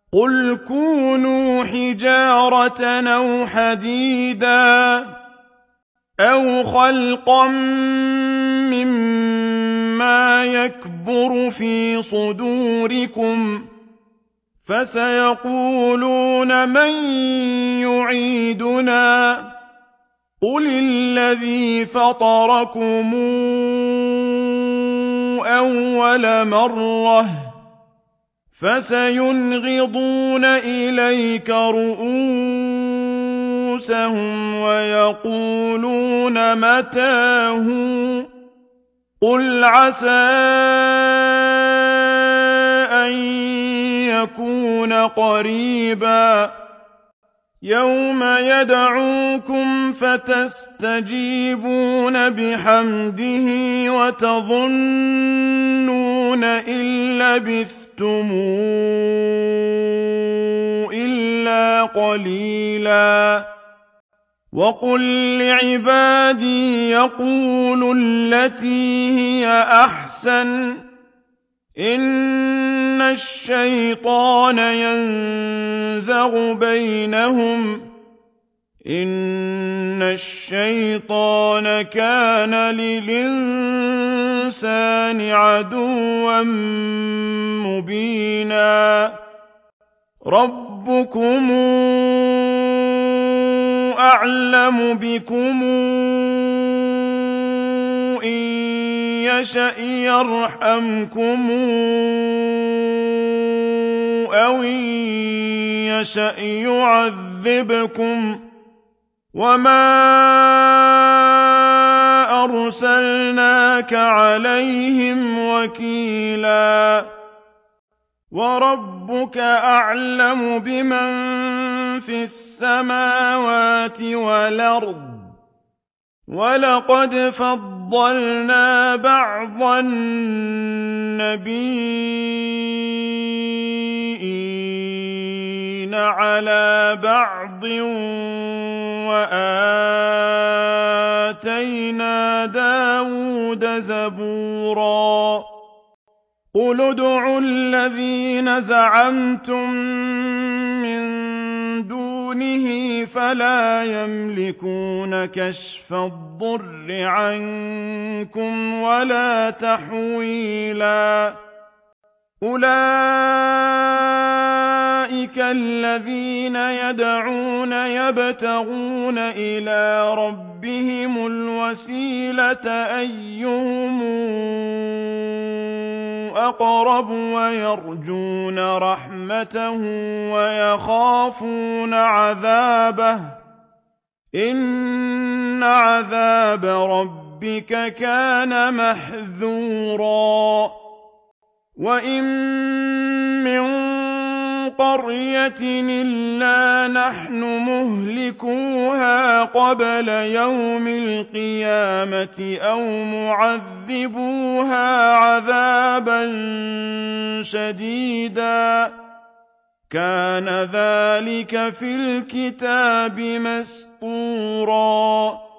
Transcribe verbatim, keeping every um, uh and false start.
قل كونوا حجارة أو حديدا أو خلقا مما يكبر في صدوركم فسيقولون من يعيدنا قل الذي فطركم أول مرة فسينغضون إليك رؤوسهم ويقولون متاه قل عسى أن يكون قريبا يوم يدعوكم فتستجيبون بحمده وتظنون إن لبثتم إلا قليلا وقل لعبادي يقولوا التي هي أحسن إن الشيطان ينزغ بينهم إن الشيطان كان للإنسان عدوا مبينا ربكم أعلم بكم إن يشأ يرحمكم أو إن يشأ يعذبكم وما أرسلناك عليهم وكيلا وربك أعلم بمن في السماوات والأرض ولقد فضلنا بعض النبيين على بعض وآتينا داود زبورا قل ادعوا الذين زعمتم من دونه فلا يملكون كشف الضر عنكم ولا تحويلا أولئك الذين يدعون يبتغون إلى ربهم الوسيلة أيهم أقرب ويرجون رحمته ويخافون عذابه إن عذاب ربك كان محذورا وإن من قرية إلا نحن مهلكوها قبل يوم القيامة أو معذبوها عذابا شديدا كان ذلك في الكتاب مسطورا